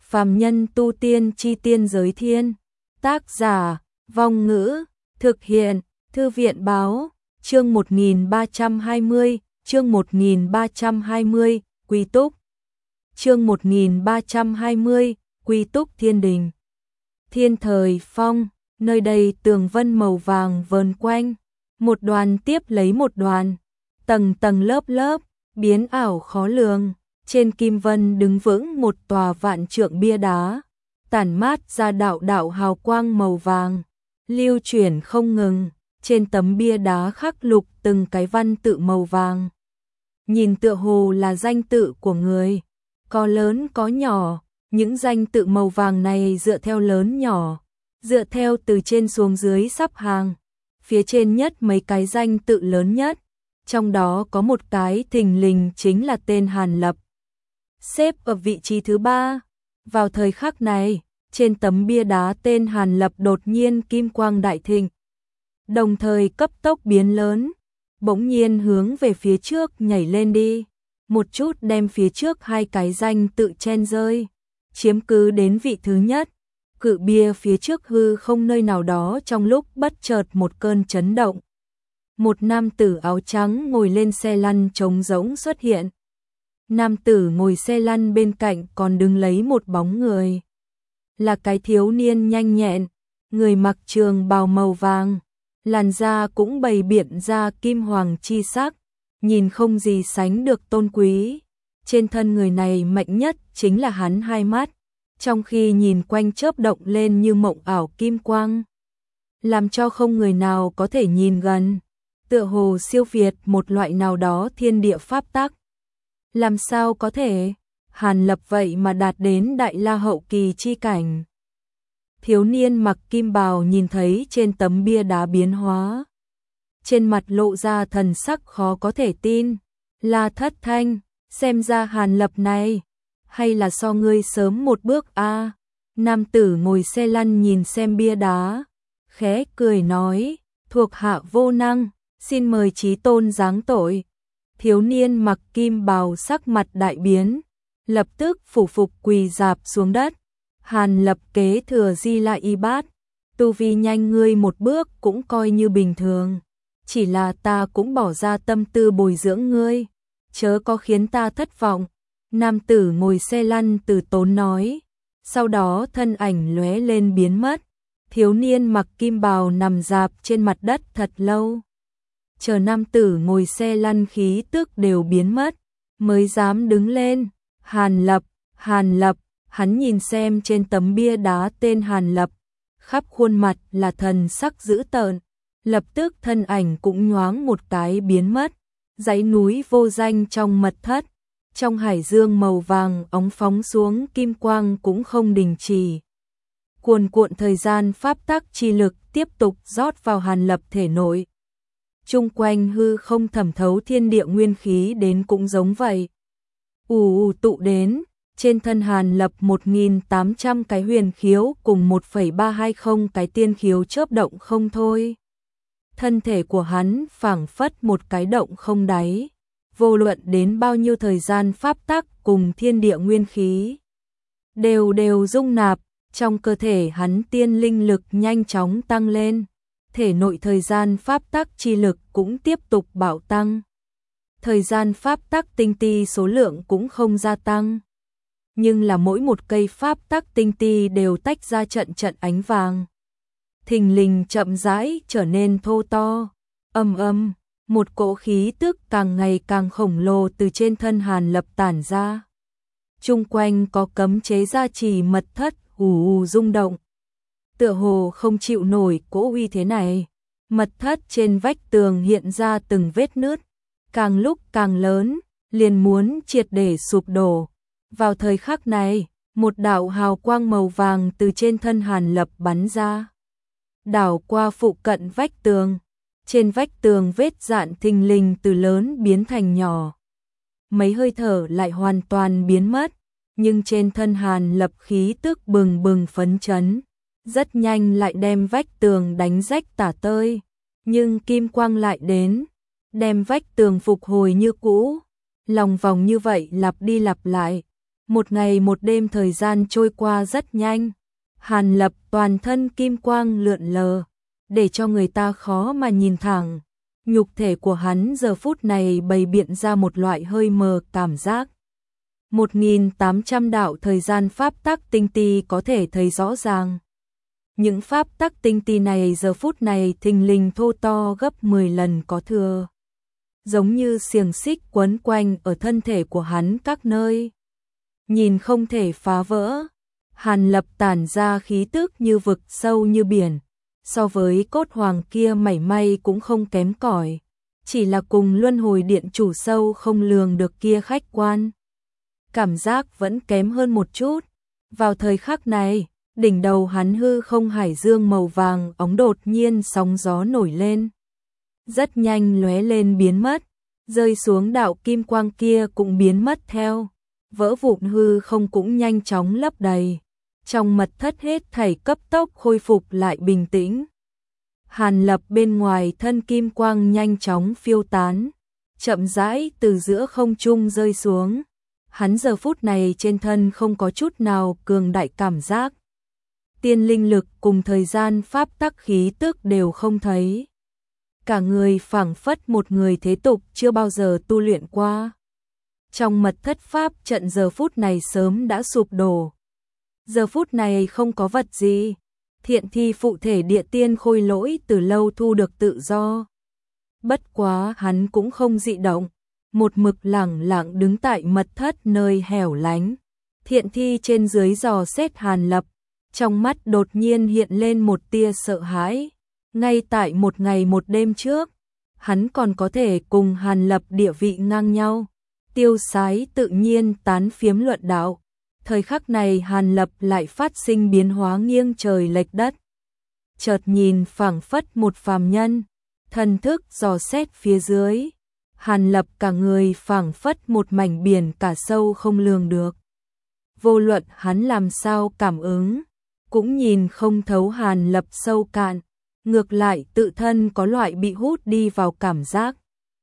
Phàm nhân tu tiên chi tiên giới thiên. Tác giả, Vong Ngữ, thực hiện, Thư viện báo, chương 1320, chương 1320, Quy Túc. Chương 1320, Quy Túc Thiên Đình. Thiên thời phong, nơi đây tường vân màu vàng vờn quanh, một đoàn tiếp lấy một đoàn, tầng tầng lớp lớp, biến ảo khó lường. Trên kim vân đứng vững một tòa vạn trượng bia đá, tản mát ra đạo đạo hào quang màu vàng, lưu chuyển không ngừng. Trên tấm bia đá khắc lục từng cái văn tự màu vàng, nhìn tựa hồ là danh tự của người, có lớn có nhỏ. Những danh tự màu vàng này dựa theo lớn nhỏ, dựa theo từ trên xuống dưới sắp hàng. Phía trên nhất mấy cái danh tự lớn nhất, trong đó có một cái thình lình chính là tên Hàn Lập, xếp ở vị trí thứ 3. Vào thời khắc này, trên tấm bia đá tên Hàn Lập đột nhiên kim quang đại thịnh, đồng thời cấp tốc biến lớn, bỗng nhiên hướng về phía trước nhảy lên đi, một chút đem phía trước hai cái danh tự chen rơi, chiếm cứ đến vị thứ nhất. Cự bia phía trước hư không nơi nào đó trong lúc bất chợt một cơn chấn động. Một nam tử áo trắng ngồi lên xe lăn trống rỗng xuất hiện. Nam tử ngồi xe lăn bên cạnh còn đứng lấy một bóng người. Là cái thiếu niên nhanh nhẹn, người mặc trường bào màu vàng, làn da cũng bày biện ra kim hoàng chi sắc, nhìn không gì sánh được tôn quý. Trên thân người này mạnh nhất chính là hắn hai mắt, trong khi nhìn quanh chớp động lên như mộng ảo kim quang, làm cho không người nào có thể nhìn gần, tựa hồ siêu việt một loại nào đó thiên địa pháp tắc. Làm sao có thể? Hàn Lập vậy mà đạt đến đại la hậu kỳ chi cảnh. Thiếu niên mặc kim bào nhìn thấy trên tấm bia đá biến hóa, trên mặt lộ ra thần sắc khó có thể tin. La Thất Thanh, xem ra Hàn Lập này hay là so ngươi sớm một bước a. Nam tử ngồi xe lăn nhìn xem bia đá, khẽ cười nói, thuộc hạ vô năng, xin mời chí tôn giáng tội. Thiếu niên mặc kim bào sắc mặt đại biến, lập tức phủ phục quỳ rạp xuống đất. Hàn Lập kế thừa Di La Y Bát, tu vi nhanh ngươi một bước cũng coi như bình thường, chỉ là ta cũng bỏ ra tâm tư bồi dưỡng ngươi, chớ có khiến ta thất vọng. Nam tử ngồi xe lăn từ tốn nói, sau đó thân ảnh lóe lên biến mất. Thiếu niên mặc kim bào nằm rạp trên mặt đất thật lâu, chờ nam tử ngồi xe lăn khí tức đều biến mất, mới dám đứng lên. Hàn Lập, Hàn Lập, hắn nhìn xem trên tấm bia đá tên Hàn Lập, khắp khuôn mặt là thần sắc dữ tợn, lập tức thân ảnh cũng nhoáng một cái biến mất. Dãy núi vô danh trong mật thất, trong hải dương màu vàng óng phóng xuống kim quang cũng không đình chỉ. Cuồn cuộn thời gian pháp tắc chi lực tiếp tục rót vào Hàn Lập thể nội. Chung quanh hư không thẩm thấu thiên địa nguyên khí đến cũng giống vậy. Ù tụ đến, trên thân Hàn Lập 1.800 cái huyền khiếu cùng 1,320 cái tiên khiếu chớp động không thôi. Thân thể của hắn phảng phất một cái động không đáy, vô luận đến bao nhiêu thời gian pháp tắc cùng thiên địa nguyên khí đều dung nạp, trong cơ thể hắn tiên linh lực nhanh chóng tăng lên, thể nội thời gian pháp tắc chi lực cũng tiếp tục bạo tăng. Thời gian pháp tắc tinh ti số lượng cũng không gia tăng, nhưng là mỗi một cây pháp tắc tinh ti đều tách ra trận trận ánh vàng, thình lình chậm rãi trở nên thô to. Âm âm, một cỗ khí tức càng ngày càng khổng lồ từ trên thân Hàn Lập tản ra. Chung quanh có cấm chế gia trì mật thất ù rung động, tựa hồ không chịu nổi cỗ uy thế này. Mật thất trên vách tường hiện ra từng vết nứt, càng lúc càng lớn, liền muốn triệt để sụp đổ. Vào thời khắc này, một đạo hào quang màu vàng từ trên thân Hàn Lập bắn ra, đảo qua phụ cận vách tường. Trên vách tường vết dạn thình lình từ lớn biến thành nhỏ, mấy hơi thở lại hoàn toàn biến mất, nhưng trên thân Hàn Lập khí tức bừng bừng phấn chấn, rất nhanh lại đem vách tường đánh rách tả tơi, nhưng kim quang lại đến, đem vách tường phục hồi như cũ. Lòng vòng như vậy lặp đi lặp lại, Một ngày một đêm thời gian trôi qua rất nhanh. Hàn Lập toàn thân kim quang lượn lờ, để cho người ta khó mà nhìn thẳng. Nhục thể của hắn giờ phút này bày biện ra một loại hơi mờ cảm giác. 1800 đạo thời gian pháp tắc tinh ti có thể thấy rõ ràng. Những pháp tắc tinh ti này giờ phút này thình lình thô to gấp 10 lần có thừa. Giống như xiềng xích quấn quanh ở thân thể của hắn các nơi. Nhìn không thể phá vỡ. Hàn Lập tản ra khí tức như vực sâu như biển. So với cốt hoàng kia mảy may cũng không kém cỏi. Chỉ là cùng luân hồi điện chủ sâu không lường được kia khách quan. Cảm giác vẫn kém hơn một chút. Vào thời khắc này, đỉnh đầu hắn hư không hải dương màu vàng óng đột nhiên sóng gió nổi lên. Rất nhanh lóe lên biến mất, rơi xuống đạo kim quang kia cũng biến mất theo. Vỡ vụn hư không cũng nhanh chóng lấp đầy. Trong mật thất hết thảy cấp tốc khôi phục lại bình tĩnh. Hàn Lập bên ngoài thân kim quang nhanh chóng phiêu tán, chậm rãi từ giữa không trung rơi xuống. Hắn giờ phút này trên thân không có chút nào cường đại cảm giác. Tiên linh lực cùng thời gian pháp tắc khí tức đều không thấy. Cả người phảng phất một người thế tục chưa bao giờ tu luyện qua. Trong mật thất pháp trận giờ phút này sớm đã sụp đổ. Giờ phút này không có vật gì. Thiện thi phụ thể địa tiên khôi lỗi từ lâu thu được tự do. Bất quá hắn cũng không dị động. Một mực lẳng lặng đứng tại mật thất nơi hẻo lánh. Thiện thi trên dưới dò xét Hàn Lập. Trong mắt đột nhiên hiện lên một tia sợ hãi. Ngay tại một ngày một đêm trước, hắn còn có thể cùng Hàn Lập địa vị ngang nhau. Tiêu sái tự nhiên tán phiếm luận đạo. Thời khắc này Hàn Lập lại phát sinh biến hóa nghiêng trời lệch đất. Chợt nhìn phảng phất một phàm nhân, thần thức dò xét phía dưới. Hàn Lập cả người phảng phất một mảnh biển cả sâu không lường được. Vô luận hắn làm sao cảm ứng, cũng nhìn không thấu Hàn Lập sâu cạn. Ngược lại tự thân có loại bị hút đi vào cảm giác.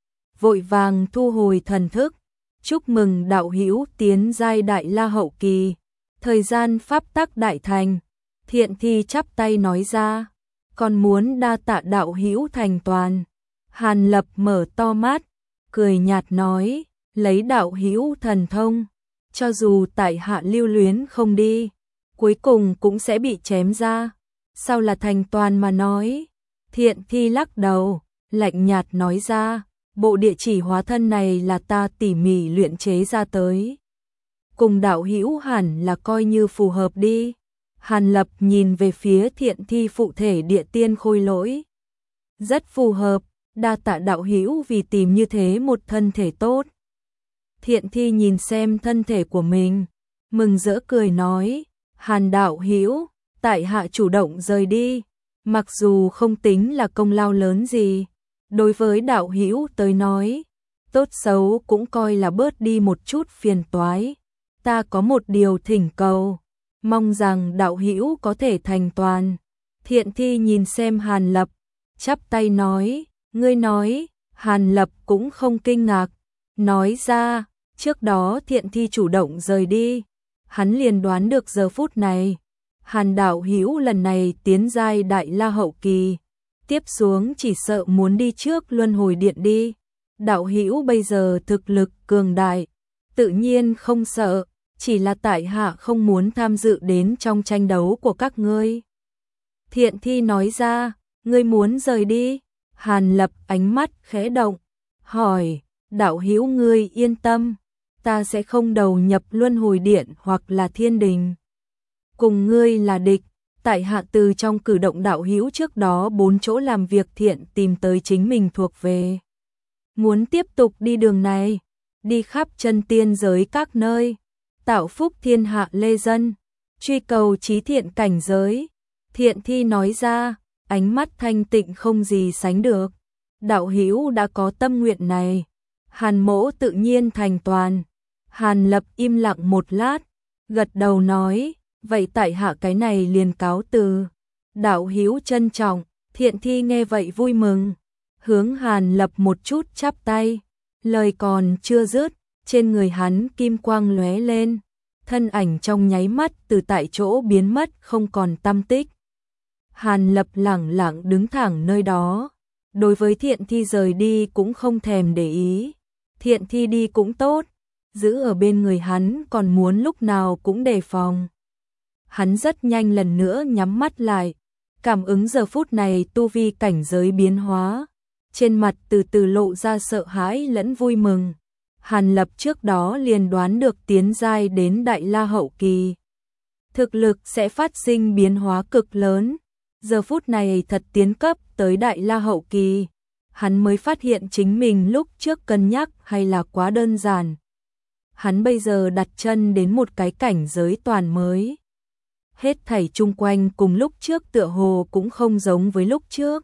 Vội vàng thu hồi thần thức. Chúc mừng đạo hữu tiến giai đại la hậu kỳ. Thời gian pháp tắc đại thành. Thiện thi chắp tay nói ra. Còn muốn đa tạ đạo hữu thành toàn. Hàn Lập mở to mắt, cười nhạt nói, lấy đạo hữu thần thông. Cho dù tại hạ lưu luyến không đi, cuối cùng cũng sẽ bị chém ra. Sao là thành toàn mà nói? Thiện thi lắc đầu, lạnh nhạt nói ra, bộ địa chỉ hóa thân này là ta tỉ mỉ luyện chế ra tới. Cùng đạo hữu hẳn là coi như phù hợp đi. Hàn Lập nhìn về phía thiện thi phụ thể địa tiên khôi lỗi. Rất phù hợp, đa tạ đạo hữu vì tìm như thế một thân thể tốt. Thiện thi nhìn xem thân thể của mình, mừng rỡ cười nói, Hàn đạo hữu, tại hạ chủ động rời đi, mặc dù không tính là công lao lớn gì, đối với đạo hữu tới nói, tốt xấu cũng coi là bớt đi một chút phiền toái. Ta có một điều thỉnh cầu, mong rằng đạo hữu có thể thành toàn. Thiện thi nhìn xem Hàn Lập, chắp tay nói, ngươi nói. Hàn Lập cũng không kinh ngạc, nói ra, trước đó thiện thi chủ động rời đi, hắn liền đoán được giờ phút này. Hàn đạo hữu lần này tiến giai đại la hậu kỳ, tiếp xuống chỉ sợ muốn đi trước luân hồi điện đi. Đạo hữu bây giờ thực lực cường đại, tự nhiên không sợ, chỉ là tại hạ không muốn tham dự đến trong tranh đấu của các ngươi. Thiện thi nói ra, ngươi muốn rời đi? Hàn Lập ánh mắt khẽ động, hỏi, đạo hữu ngươi yên tâm, ta sẽ không đầu nhập luân hồi điện hoặc là thiên đình. Cùng ngươi là địch, tại hạ từ trong cử động đạo hữu trước đó 4 chỗ làm việc thiện tìm tới chính mình thuộc về. Muốn tiếp tục đi đường này, đi khắp chân tiên giới các nơi, tạo phúc thiên hạ lê dân, truy cầu chí thiện cảnh giới. Thiện thi nói ra, ánh mắt thanh tịnh không gì sánh được. Đạo hữu đã có tâm nguyện này, Hàn mỗ tự nhiên thành toàn. Hàn Lập im lặng một lát, gật đầu nói, vậy tại hạ cái này liền cáo từ. Đạo hữu trân trọng. Thiện thi nghe vậy vui mừng, hướng Hàn Lập một chút chắp tay. Lời còn chưa dứt, trên người hắn kim quang lóe lên, thân ảnh trong nháy mắt từ tại chỗ biến mất không còn tăm tích. Hàn Lập lẳng lặng đứng thẳng nơi đó, đối với Thiện Thi rời đi cũng không thèm để ý. Thiện Thi đi cũng tốt, giữ ở bên người hắn còn muốn lúc nào cũng đề phòng. Hắn rất nhanh lần nữa nhắm mắt lại, cảm ứng giờ phút này tu vi cảnh giới biến hóa, trên mặt từ từ lộ ra sợ hãi lẫn vui mừng. Hàn Lập trước đó liền đoán được tiến giai đến Đại La hậu kỳ, thực lực sẽ phát sinh biến hóa cực lớn. Giờ phút này thật tiến cấp tới Đại La hậu kỳ, hắn mới phát hiện chính mình lúc trước cân nhắc hay là quá đơn giản. Hắn bây giờ đặt chân đến một cái cảnh giới toàn mới. Hết thảy chung quanh cùng lúc trước tựa hồ cũng không giống với lúc trước.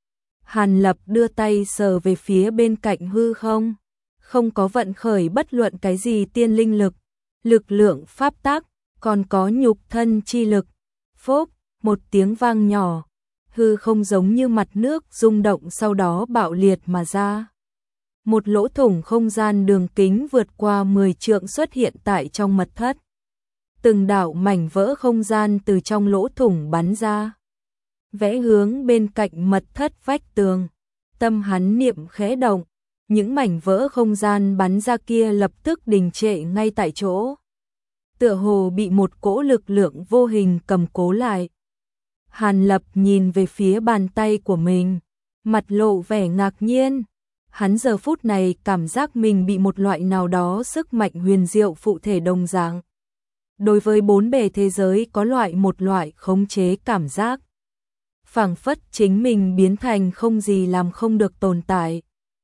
Hàn Lập đưa tay sờ về phía bên cạnh hư không, không có vận khởi bất luận cái gì tiên linh lực, lực lượng pháp tắc, còn có nhục thân chi lực. Phốc, một tiếng vang nhỏ, hư không giống như mặt nước rung động sau đó bạo liệt mà ra. Một lỗ thủng không gian đường kính vượt qua 10 trượng xuất hiện tại trong mật thất. Từng đạo mảnh vỡ không gian từ trong lỗ thủng bắn ra, vẽ hướng bên cạnh mật thất vách tường. Tâm hắn niệm khẽ động, những mảnh vỡ không gian bắn ra kia lập tức đình trệ ngay tại chỗ, tựa hồ bị một cỗ lực lượng vô hình cầm cố lại. Hàn Lập nhìn về phía bàn tay của mình, mặt lộ vẻ ngạc nhiên. Hắn giờ phút này cảm giác mình bị một loại nào đó sức mạnh huyền diệu phụ thể đồng dạng. Đối với bốn bề thế giới có một loại khống chế cảm giác. Phảng phất chính mình biến thành không gì làm không được tồn tại,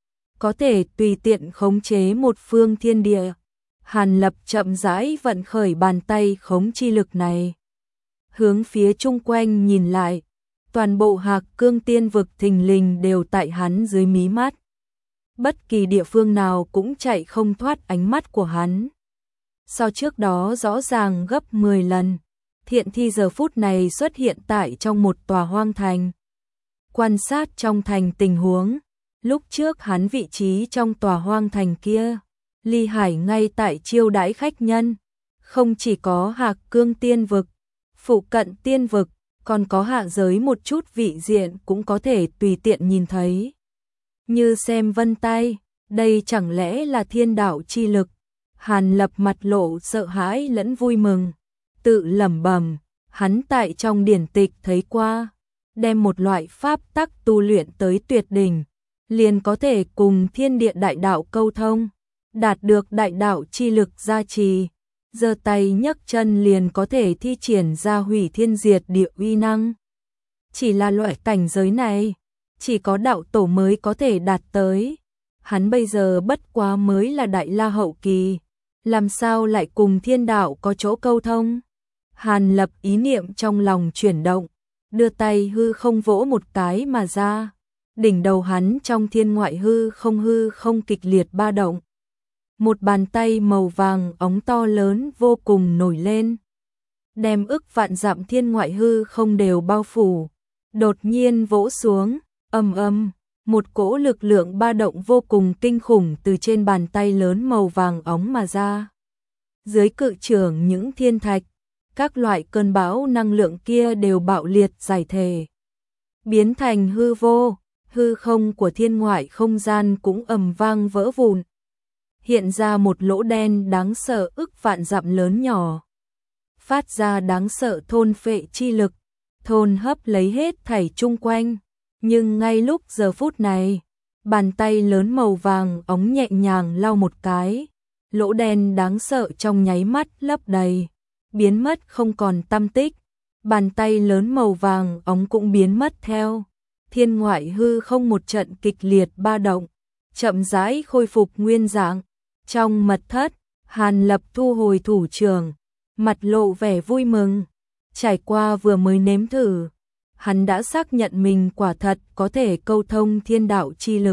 có thể tùy tiện khống chế một phương thiên địa. Hàn Lập chậm rãi vận khởi bàn tay khống chi lực này, hướng phía chung quanh nhìn lại, toàn bộ Hạc Cương Tiên vực thình lình đều tại hắn dưới mí mắt. Bất kỳ địa phương nào cũng chạy không thoát ánh mắt của hắn. So trước đó rõ ràng gấp 10 lần, Thiện Thi giờ phút này xuất hiện tại trong một tòa hoang thành. Quan sát trong thành tình huống, lúc trước hắn vị trí trong tòa hoang thành kia, Ly Hải ngay tại chiêu đãi khách nhân, không chỉ có Hạc Cương Tiên vực, phụ cận tiên vực, còn có hạ giới một chút vị diện cũng có thể tùy tiện nhìn thấy. Như xem vân tay, đây chẳng lẽ là thiên đạo chi lực? Hàn Lập mặt lộ sợ hãi lẫn vui mừng, tự lẩm bẩm, hắn tại trong điển tịch thấy qua, đem một loại pháp tắc tu luyện tới tuyệt đỉnh, liền có thể cùng thiên địa đại đạo câu thông, đạt được đại đạo chi lực gia trì, giơ tay nhấc chân liền có thể thi triển ra hủy thiên diệt địa uy năng. Chỉ là loại cảnh giới này, chỉ có đạo tổ mới có thể đạt tới. Hắn bây giờ bất quá mới là Đại La hậu kỳ, làm sao lại cùng thiên đạo có chỗ câu thông? Hàn Lập ý niệm trong lòng chuyển động, đưa tay hư không vỗ một cái mà ra. Đỉnh đầu hắn trong thiên ngoại hư không kịch liệt ba động. Một bàn tay màu vàng óng to lớn vô cùng nổi lên, đem ức vạn dặm thiên ngoại hư không đều bao phủ. Đột nhiên vỗ xuống, ầm ầm, một cỗ lực lượng ba động vô cùng kinh khủng từ trên bàn tay lớn màu vàng óng mà ra. Dưới cự trưởng những thiên thạch, các loại cơn bão năng lượng kia đều bạo liệt giải thể, biến thành hư vô. Hư không của thiên ngoại không gian cũng ầm vang vỡ vụn, hiện ra một lỗ đen đáng sợ ức vạn dặm lớn nhỏ, phát ra đáng sợ thôn phệ chi lực, thôn hấp lấy hết thảy chung quanh. Nhưng ngay lúc giờ phút này, bàn tay lớn màu vàng óng nhẹ nhàng lau một cái, lỗ đen đáng sợ trong nháy mắt lấp đầy, biến mất không còn tăm tích. Bàn tay lớn màu vàng óng cũng biến mất theo. Thiên ngoại hư không một trận kịch liệt ba động, chậm rãi khôi phục nguyên dạng. Trong mật thất, Hàn Lập thu hồi thủ trưởng, mặt lộ vẻ vui mừng. Trải qua vừa mới nếm thử, hắn đã xác nhận mình quả thật có thể câu thông thiên đạo chi lực.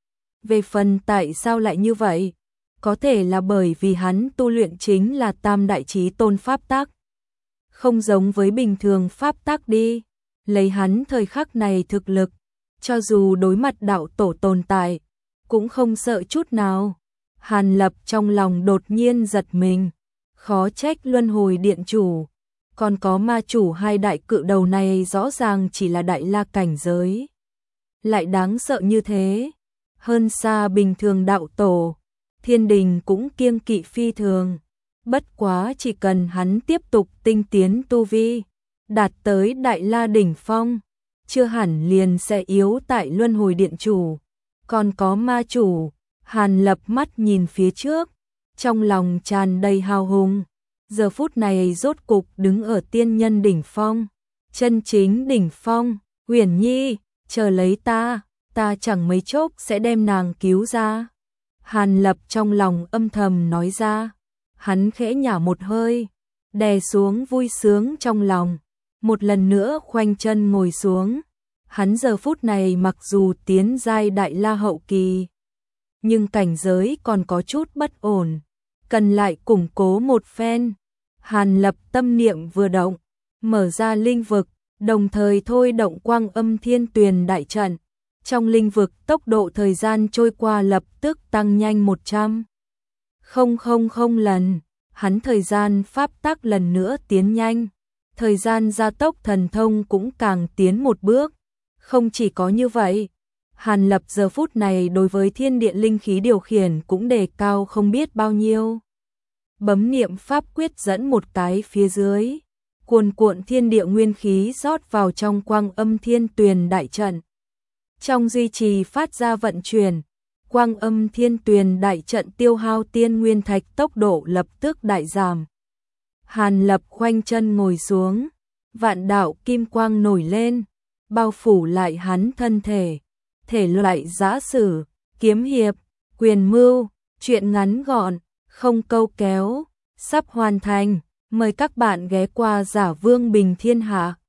Về phần tại sao lại như vậy, có thể là bởi vì hắn tu luyện chính là Tam Đại Chí Tôn pháp tắc, không giống với bình thường pháp tắc đi. Lấy hắn thời khắc này thực lực, cho dù đối mặt đạo tổ tồn tại, cũng không sợ chút nào. Hàn Lập trong lòng đột nhiên giật mình, Khó trách luân hồi điện chủ, còn có ma chủ hai đại cự đầu này rõ ràng chỉ là đại la cảnh giới. Lại đáng sợ như thế, hơn xa bình thường đạo tổ, thiên đình cũng kiêng kỵ phi thường. Bất quá chỉ cần hắn tiếp tục tinh tiến tu vi, đạt tới đại la đỉnh phong, chưa hẳn liền sẽ yếu tại luân hồi điện chủ. Còn có ma chủ, Hàn Lập mắt nhìn phía trước, trong lòng tràn đầy hào hùng. Giờ phút này rốt cục đứng ở tiên nhân đỉnh phong, chân chính đỉnh phong. Uyển Nhi, chờ lấy ta chẳng mấy chốc sẽ đem nàng cứu ra. Hàn Lập trong lòng âm thầm nói ra, hắn khẽ nhả một hơi, đè xuống vui sướng trong lòng, một lần nữa khoanh chân ngồi xuống. Hắn giờ phút này mặc dù tiến giai đại la hậu kỳ, nhưng cảnh giới còn có chút bất ổn, cần lại củng cố một phen. Hàn Lập tâm niệm vừa động, mở ra linh vực, đồng thời thôi động Quang Âm Thiên Tuyền đại trận. Trong linh vực tốc độ thời gian trôi qua lập tức tăng nhanh 100,000 lần, hắn thời gian pháp tắc lần nữa tiến nhanh, thời gian gia tốc thần thông cũng càng tiến một bước. Không chỉ có như vậy, Hàn Lập giờ phút này đối với thiên địa linh khí điều khiển cũng đề cao không biết bao nhiêu. Bấm niệm pháp quyết dẫn một cái phía dưới, cuồn cuộn thiên địa nguyên khí rót vào trong Quang Âm Thiên Tuyền đại trận. Trong duy trì phát ra vận chuyển, Quang Âm Thiên Tuyền đại trận tiêu hao tiên nguyên thạch tốc độ lập tức đại giảm. Hàn Lập khoanh chân ngồi xuống, vạn đạo kim quang nổi lên, bao phủ lại hắn thân thể. Thể loại giã sử, kiếm hiệp, quyền mưu, truyện ngắn gọn, không câu kéo, sắp hoàn thành. Mời các bạn ghé qua Giả Vương Bình Thiên Hạ.